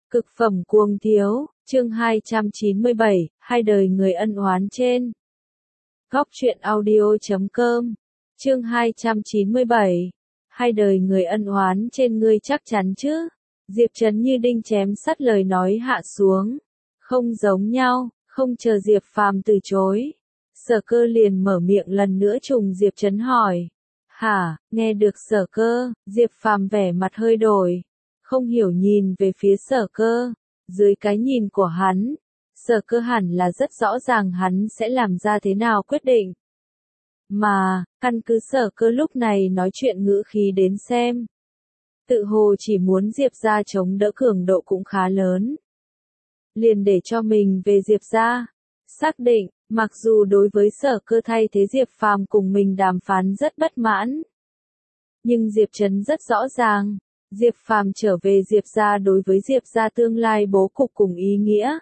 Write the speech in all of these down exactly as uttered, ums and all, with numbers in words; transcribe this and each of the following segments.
Cực phẩm cuồng thiếu, chương hai trăm chín mươi bảy, hai đời người ân oán trên. Góc truyện audio chấm com, chương hai trăm chín mươi bảy, hai đời người ân oán trên ngươi chắc chắn chứ? Diệp Trấn như đinh chém sắt lời nói hạ xuống. Không giống nhau, không chờ Diệp Phàm từ chối. Sở Cơ liền mở miệng lần nữa trùng Diệp Trấn hỏi. Hả, nghe được Sở Cơ, Diệp Phàm vẻ mặt hơi đổi. Không hiểu nhìn về phía Sở Cơ, dưới cái nhìn của hắn, Sở Cơ hẳn là rất rõ ràng hắn sẽ làm ra thế nào quyết định. Mà, căn cứ Sở Cơ lúc này nói chuyện ngữ khí đến xem, tự hồ chỉ muốn Diệp gia chống đỡ cường độ cũng khá lớn. Liền để cho mình về Diệp gia, xác định, mặc dù đối với Sở Cơ thay thế Diệp Phàm cùng mình đàm phán rất bất mãn. Nhưng Diệp Trấn rất rõ ràng, Diệp Phàm trở về Diệp gia đối với Diệp gia tương lai bố cục cùng ý nghĩa.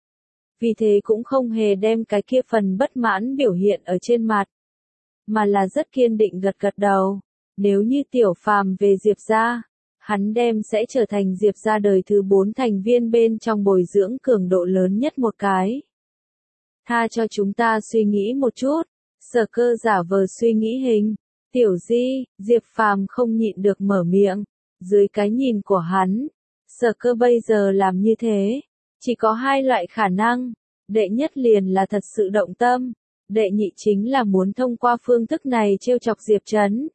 Vì thế cũng không hề đem cái kia phần bất mãn biểu hiện ở trên mặt, mà là rất kiên định gật gật đầu. Nếu như Tiểu Phàm về Diệp gia, hắn đem sẽ trở thành Diệp gia đời thứ bốn thành viên bên trong bồi dưỡng cường độ lớn nhất một cái. Tha cho chúng ta suy nghĩ một chút. Sở Cơ giả vờ suy nghĩ hình. Tiểu Di, Diệp Phàm không nhịn được mở miệng. Dưới cái nhìn của hắn, Sở Cơ bây giờ làm như thế, chỉ có hai loại khả năng. Đệ nhất liền là thật sự động tâm, đệ nhị chính là muốn thông qua phương thức này trêu chọc Diệp Trấn.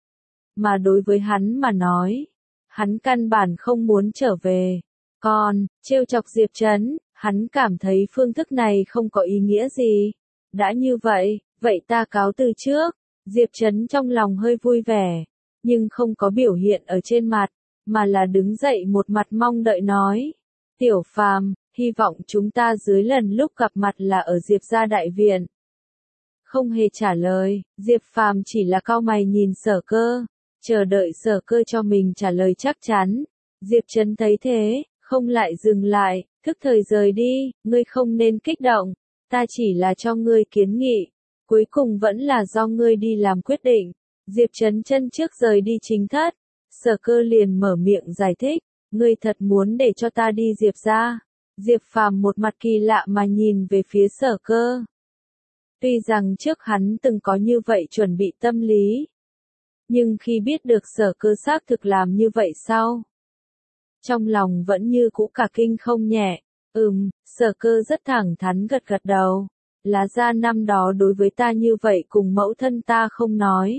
Mà đối với hắn mà nói, hắn căn bản không muốn trở về. Còn, trêu chọc Diệp Trấn, hắn cảm thấy phương thức này không có ý nghĩa gì. Đã như vậy, vậy ta cáo từ trước. Diệp Trấn trong lòng hơi vui vẻ, nhưng không có biểu hiện ở trên mặt, mà là đứng dậy một mặt mong đợi nói. Tiểu Phàm, hy vọng chúng ta dưới lần lúc gặp mặt là ở Diệp gia đại viện. Không hề trả lời, Diệp Phàm chỉ là cau mày nhìn Sở Cơ, chờ đợi Sở Cơ cho mình trả lời chắc chắn. Diệp Trấn thấy thế, không lại dừng lại, thức thời rời đi, ngươi không nên kích động, ta chỉ là cho ngươi kiến nghị, cuối cùng vẫn là do ngươi đi làm quyết định. Diệp Trấn chân trước rời đi chính thất, Sở Cơ liền mở miệng giải thích, ngươi thật muốn để cho ta đi Diệp gia? Diệp Phàm một mặt kỳ lạ mà nhìn về phía Sở Cơ. Tuy rằng trước hắn từng có như vậy chuẩn bị tâm lý, nhưng khi biết được Sở Cơ xác thực làm như vậy sau, trong lòng vẫn như cũ cả kinh không nhẹ. Ừm, Sở Cơ rất thẳng thắn gật gật đầu. Lá gia năm đó đối với ta như vậy cùng mẫu thân ta không nói.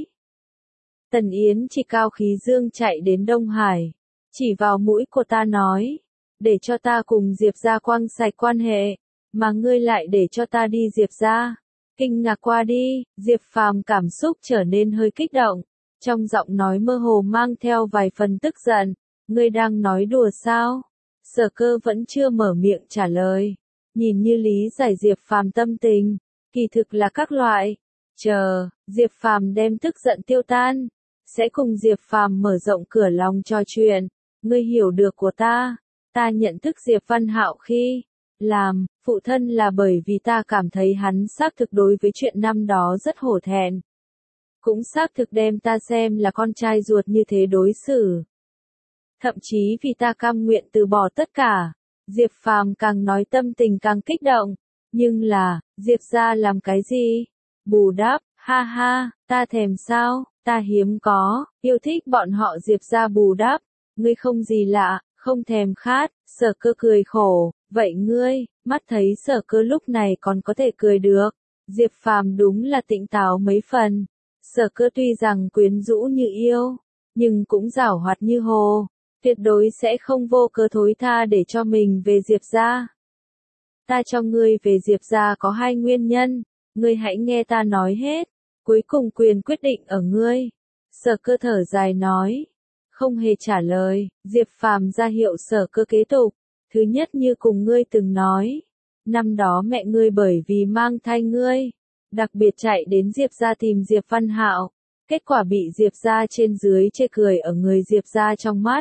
Tần Yến chỉ cao khí dương chạy đến Đông Hải, chỉ vào mũi của ta nói, để cho ta cùng Diệp gia quăng sạch quan hệ, mà ngươi lại để cho ta đi Diệp gia. Kinh ngạc qua đi, Diệp Phàm cảm xúc trở nên hơi kích động, trong giọng nói mơ hồ mang theo vài phần tức giận, ngươi đang nói đùa sao? Sở Cơ vẫn chưa mở miệng trả lời, nhìn như lý giải Diệp Phàm tâm tình, kỳ thực là các loại. Chờ, Diệp Phàm đem tức giận tiêu tan, sẽ cùng Diệp Phàm mở rộng cửa lòng trò chuyện. Ngươi hiểu được của ta, ta nhận thức Diệp Văn Hạo khi làm phụ thân là bởi vì ta cảm thấy hắn xác thực đối với chuyện năm đó rất hổ thẹn, cũng xác thực đem ta xem là con trai ruột như thế đối xử. Thậm chí vì ta cam nguyện từ bỏ tất cả. Diệp Phàm càng nói tâm tình càng kích động. Nhưng là, Diệp gia làm cái gì? Bù đắp, ha ha, ta thèm sao? Ta hiếm có, yêu thích bọn họ Diệp gia bù đắp. Ngươi không gì lạ, không thèm khát. Sở Cơ cười khổ. Vậy ngươi, mắt thấy Sở Cơ lúc này còn có thể cười được. Diệp Phàm đúng là tỉnh táo mấy phần. Sở Cơ tuy rằng quyến rũ như yêu, nhưng cũng giảo hoạt như hồ. Tuyệt đối sẽ không vô cớ thối tha để cho mình về Diệp gia. Ta cho ngươi về Diệp gia có hai nguyên nhân, ngươi hãy nghe ta nói hết, cuối cùng quyền quyết định ở ngươi. Sở Cơ thở dài nói, không hề trả lời. Diệp Phàm ra hiệu Sở Cơ kế tục. Thứ nhất, như cùng ngươi từng nói, năm đó mẹ ngươi bởi vì mang thai ngươi, đặc biệt chạy đến Diệp gia tìm Diệp Văn Hạo, kết quả bị Diệp gia trên dưới chê cười ở người Diệp gia trong mắt.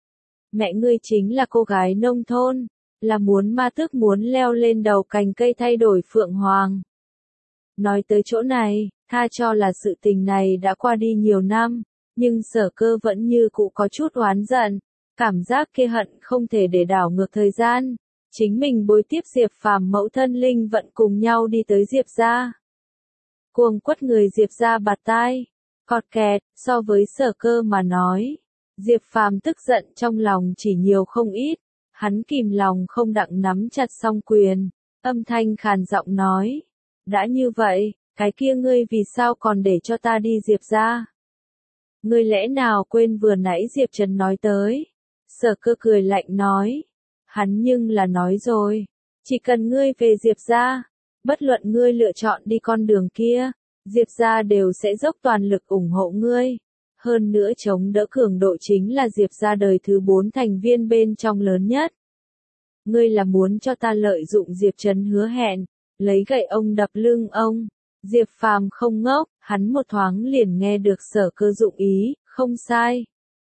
Mẹ ngươi chính là cô gái nông thôn, là muốn ma tước muốn leo lên đầu cành cây thay đổi phượng hoàng. Nói tới chỗ này, tha cho là sự tình này đã qua đi nhiều năm, nhưng Sở Cơ vẫn như cũ có chút oán giận, Cảm giác kia hận không thể để đảo ngược thời gian, chính mình bối tiếp Diệp Phàm mẫu thân Linh Vận cùng nhau đi tới Diệp gia. Cuồng quất người Diệp gia bạt tai, cọt kẹt, so với Sở Cơ mà nói, Diệp Phàm tức giận trong lòng chỉ nhiều không ít, hắn kìm lòng không đặng nắm chặt song quyền, âm thanh khàn giọng nói, đã như vậy, cái kia ngươi vì sao còn để cho ta đi Diệp gia? Ngươi lẽ nào quên vừa nãy Diệp Trần nói tới? Sở Cơ cười lạnh nói, hắn nhưng là nói rồi, chỉ cần ngươi về Diệp gia, bất luận ngươi lựa chọn đi con đường kia, Diệp gia đều sẽ dốc toàn lực ủng hộ ngươi. Hơn nữa chống đỡ cường độ chính là Diệp gia đời thứ bốn thành viên bên trong lớn nhất. Ngươi là muốn cho ta lợi dụng Diệp Trần hứa hẹn, lấy gậy ông đập lưng ông. Diệp Phàm không ngốc, hắn một thoáng liền nghe được Sở Cơ dụng ý, không sai.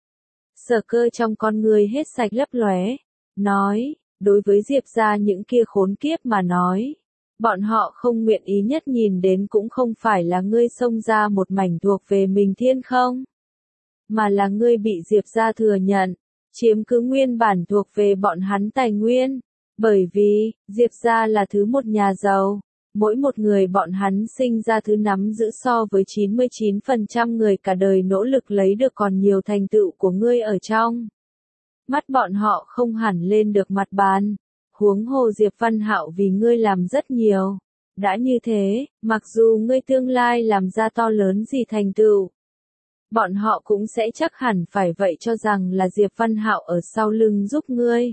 Sở Cơ trong con người hết sạch lấp lóe, nói, đối với Diệp gia những kia khốn kiếp mà nói, bọn họ không nguyện ý nhất nhìn đến cũng không phải là ngươi xông ra một mảnh thuộc về mình thiên không, mà là ngươi bị Diệp gia thừa nhận, chiếm cứ nguyên bản thuộc về bọn hắn tài nguyên, bởi vì, Diệp gia là thứ một nhà giàu, mỗi một người bọn hắn sinh ra thứ nắm giữ so với chín mươi chín phần trăm người cả đời nỗ lực lấy được còn nhiều thành tựu của ngươi ở trong. Mắt bọn họ không hẳn lên được mặt bàn, huống hồ Diệp Văn Hạo vì ngươi làm rất nhiều. Đã như thế, mặc dù ngươi tương lai làm ra to lớn gì thành tựu, bọn họ cũng sẽ chắc hẳn phải vậy cho rằng là Diệp Văn Hạo ở sau lưng giúp ngươi.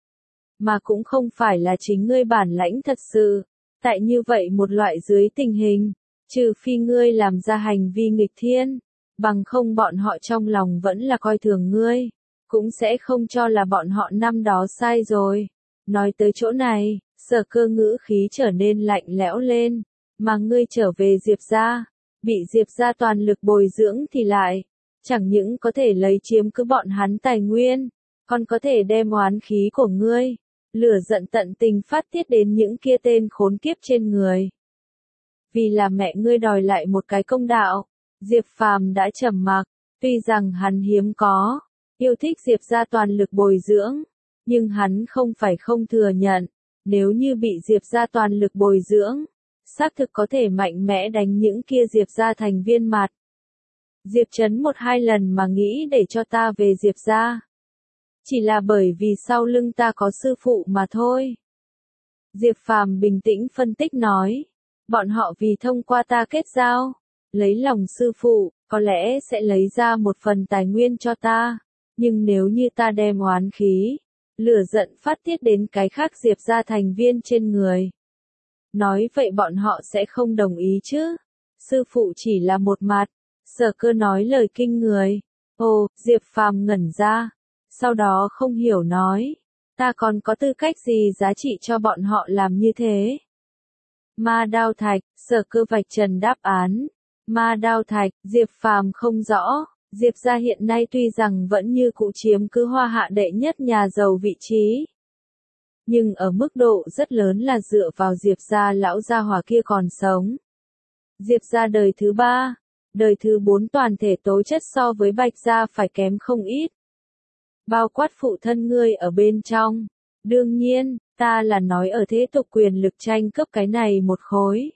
Mà cũng không phải là chính ngươi bản lãnh thật sự. Tại như vậy một loại dưới tình hình, trừ phi ngươi làm ra hành vi nghịch thiên, bằng không bọn họ trong lòng vẫn là coi thường ngươi, cũng sẽ không cho là bọn họ năm đó sai rồi. Nói tới chỗ này, Sở Cơ ngữ khí trở nên lạnh lẽo lên, mà ngươi trở về Diệp gia, bị Diệp gia toàn lực bồi dưỡng thì lại, chẳng những có thể lấy chiếm cứ bọn hắn tài nguyên, còn có thể đem oán khí của ngươi, lửa giận tận tình phát tiết đến những kia tên khốn kiếp trên người. Vì là mẹ ngươi đòi lại một cái công đạo, Diệp Phàm đã trầm mặc, tuy rằng hắn hiếm có, yêu thích Diệp gia toàn lực bồi dưỡng, nhưng hắn không phải không thừa nhận, nếu như bị Diệp gia toàn lực bồi dưỡng, xác thực có thể mạnh mẽ đánh những kia Diệp gia thành viên mặt. Diệp Trấn một hai lần mà nghĩ để cho ta về Diệp gia, chỉ là bởi vì sau lưng ta có sư phụ mà thôi. Diệp Phàm bình tĩnh phân tích nói, bọn họ vì thông qua ta kết giao, lấy lòng sư phụ, có lẽ sẽ lấy ra một phần tài nguyên cho ta, nhưng nếu như ta đem oán khí, lửa giận phát tiết đến cái khác Diệp gia thành viên trên người, nói vậy bọn họ sẽ không đồng ý chứ. Sư phụ chỉ là một mặt. Sở Cơ nói lời kinh người. Ồ, Diệp Phàm ngẩn ra. Sau đó không hiểu nói, ta còn có tư cách gì giá trị cho bọn họ làm như thế? Ma Đao Thạch, Sở Cơ vạch trần đáp án. Ma Đao Thạch, Diệp Phàm không rõ, Diệp gia hiện nay tuy rằng vẫn như cũ chiếm cứ Hoa Hạ đệ nhất nhà giàu vị trí, nhưng ở mức độ rất lớn là dựa vào Diệp gia lão gia hỏa kia còn sống. Diệp gia đời thứ ba, đời thứ bốn toàn thể tố chất so với Bạch gia phải kém không ít. Bao quát phụ thân ngươi ở bên trong. Đương nhiên, ta là nói ở thế tục quyền lực tranh cướp cái này một khối.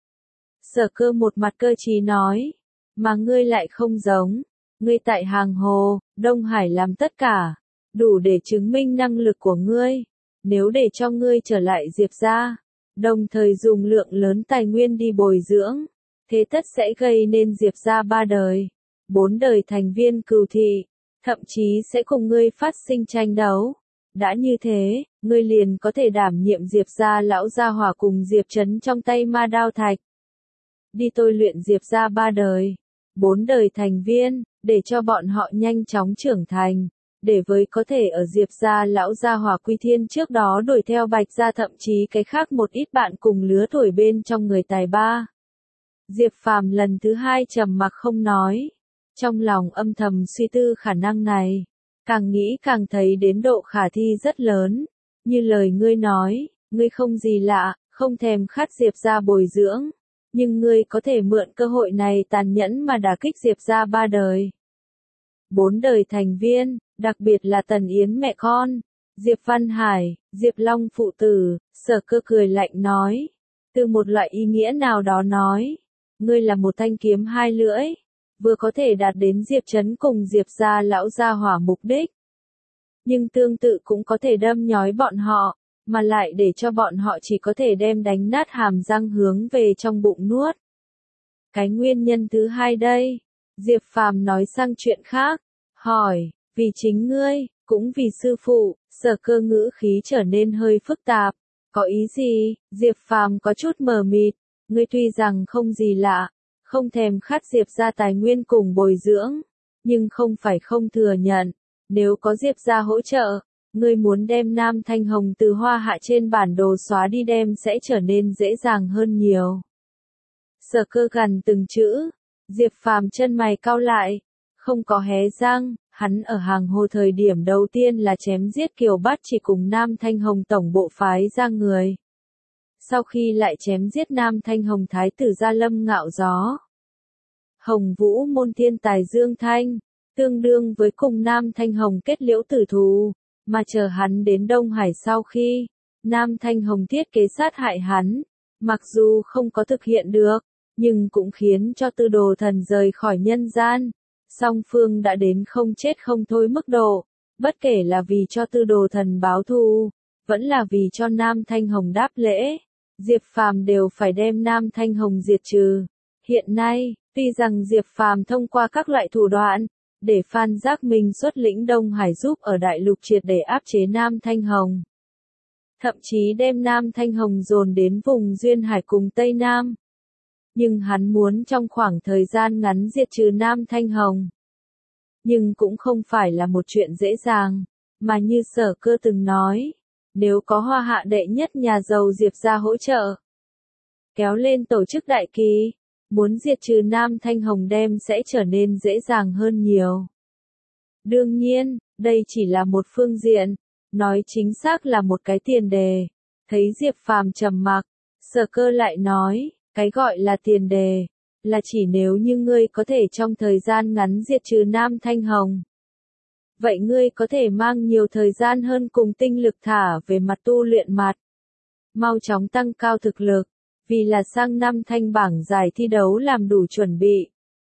Sở Cơ một mặt cơ trí nói, mà ngươi lại không giống. Ngươi tại Hàng Hồ, Đông Hải làm tất cả, đủ để chứng minh năng lực của ngươi. Nếu để cho ngươi trở lại Diệp gia, đồng thời dùng lượng lớn tài nguyên đi bồi dưỡng, thế tất sẽ gây nên Diệp gia ba đời, bốn đời thành viên cừu thị, thậm chí sẽ cùng ngươi phát sinh tranh đấu. Đã như thế, ngươi liền có thể đảm nhiệm Diệp gia lão gia hỏa cùng Diệp Trấn trong tay Ma Đao Thạch. Đi tôi luyện Diệp gia ba đời, bốn đời thành viên, để cho bọn họ nhanh chóng trưởng thành, để với có thể ở Diệp gia lão gia hỏa quy thiên trước đó đuổi theo Bạch gia thậm chí cái khác một ít bạn cùng lứa tuổi bên trong người tài ba. Diệp Phàm lần thứ hai trầm mặc không nói, trong lòng âm thầm suy tư khả năng này, càng nghĩ càng thấy đến độ khả thi rất lớn, như lời ngươi nói, ngươi không gì lạ, không thèm khát Diệp gia bồi dưỡng, nhưng ngươi có thể mượn cơ hội này tàn nhẫn mà đả kích Diệp gia ba đời. bốn đời thành viên, đặc biệt là Tần Yến mẹ con, Diệp Văn Hải, Diệp Long phụ tử, Sở Cơ cười lạnh nói. Từ một loại ý nghĩa nào đó nói, ngươi là một thanh kiếm hai lưỡi, vừa có thể đạt đến Diệp Trấn cùng Diệp gia lão gia hỏa mục đích, nhưng tương tự cũng có thể đâm nhói bọn họ, mà lại để cho bọn họ chỉ có thể đem đánh nát hàm răng hướng về trong bụng nuốt. Cái nguyên nhân thứ hai đây, Diệp Phàm nói sang chuyện khác, hỏi, vì chính ngươi, cũng vì sư phụ, Sở Cơ ngữ khí trở nên hơi phức tạp, có ý gì? Diệp Phàm có chút mờ mịt, ngươi tuy rằng không gì lạ, không thèm khát Diệp gia tài nguyên cùng bồi dưỡng, nhưng không phải không thừa nhận, nếu có Diệp gia hỗ trợ, ngươi muốn đem Nam Thanh Hồng từ Hoa Hạ trên bản đồ xóa đi đem sẽ trở nên dễ dàng hơn nhiều. Sở Cơ gằn từng chữ, Diệp Phàm chân mày cau lại, không có hé răng, hắn ở hàng hồ thời điểm đầu tiên là chém giết Kiều Bát chỉ cùng Nam Thanh Hồng tổng bộ phái ra người. Sau khi lại chém giết Nam Thanh Hồng thái tử Gia Lâm Ngạo Gió. Hồng Vũ môn thiên tài Dương Thanh, tương đương với cùng Nam Thanh Hồng kết liễu tử thù, mà chờ hắn đến Đông Hải sau khi, Nam Thanh Hồng thiết kế sát hại hắn, mặc dù không có thực hiện được, nhưng cũng khiến cho Tư Đồ Thần rời khỏi nhân gian. Song phương đã đến không chết không thôi mức độ, bất kể là vì cho Tư Đồ Thần báo thù, vẫn là vì cho Nam Thanh Hồng đáp lễ, Diệp Phàm đều phải đem Nam Thanh Hồng diệt trừ. Hiện nay, tuy rằng Diệp Phàm thông qua các loại thủ đoạn, để Phan Giác Minh xuất lĩnh Đông Hải giúp ở đại lục triệt để áp chế Nam Thanh Hồng, thậm chí đem Nam Thanh Hồng dồn đến vùng Duyên Hải cùng Tây Nam. Nhưng hắn muốn trong khoảng thời gian ngắn diệt trừ Nam Thanh Hồng. Nhưng cũng không phải là một chuyện dễ dàng, mà như Sở Cơ từng nói, nếu có Hoa Hạ đệ nhất nhà giàu Diệp gia hỗ trợ, kéo lên tổ chức đại kỳ, muốn diệt trừ Nam Thanh Hồng đem sẽ trở nên dễ dàng hơn nhiều. Đương nhiên, đây chỉ là một phương diện, nói chính xác là một cái tiền đề. Thấy Diệp Phàm trầm mặc, Sở Cơ lại nói, cái gọi là tiền đề, là chỉ nếu như ngươi có thể trong thời gian ngắn diệt trừ Nam Thanh Hồng. Vậy ngươi có thể mang nhiều thời gian hơn cùng tinh lực thả về mặt tu luyện mặt. Mau chóng tăng cao thực lực, vì là sang năm thanh bảng giải thi đấu làm đủ chuẩn bị.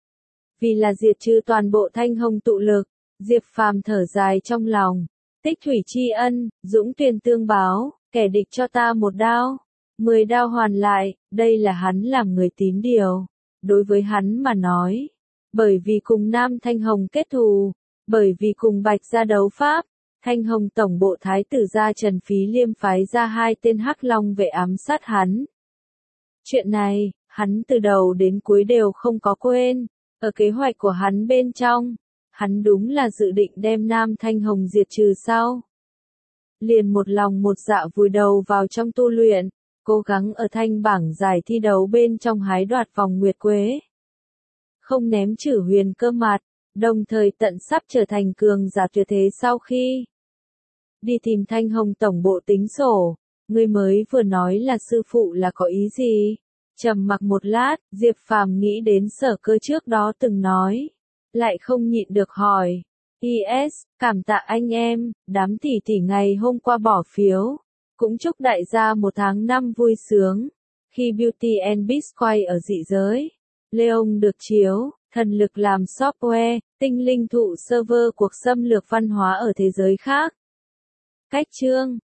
Vì là diệt trừ toàn bộ Thanh Hồng tụ lực, Diệp Phàm thở dài trong lòng. Tích thủy tri ân, dũng tuyển tương báo, kẻ địch cho ta một đao, mười đao hoàn lại, đây là hắn làm người tín điều. Đối với hắn mà nói, bởi vì cùng Nam Thanh Hồng kết thù, bởi vì cùng Bạch gia đấu pháp, Thanh Hồng tổng bộ thái tử gia Trần Phí Liêm phái ra hai tên Hắc Long vệ ám sát hắn. Chuyện này, hắn từ đầu đến cuối đều không có quên, ở kế hoạch của hắn bên trong, hắn đúng là dự định đem Nam Thanh Hồng diệt trừ sau. Liền một lòng một dạ vùi đầu vào trong tu luyện, cố gắng ở thanh bảng giải thi đấu bên trong hái đoạt vòng nguyệt quế. Không ném Chử Huyền Cơ mặt, đồng thời tận sắp trở thành cường giả tuyệt thế sau khi đi tìm Thanh Hồng tổng bộ tính sổ. Ngươi mới vừa nói là sư phụ là có ý gì? Trầm mặc một lát, Diệp Phàm nghĩ đến Sở Cơ trước đó từng nói, lại không nhịn được hỏi. i ét, cảm tạ anh em, đám tỷ tỷ ngày hôm qua bỏ phiếu. Cũng chúc đại gia một tháng năm vui sướng. Khi Beauty and Beast quay ở dị giới, Leon được chiếu, thần lực làm software, tinh linh thụ server cuộc xâm lược văn hóa ở thế giới khác. Cách chương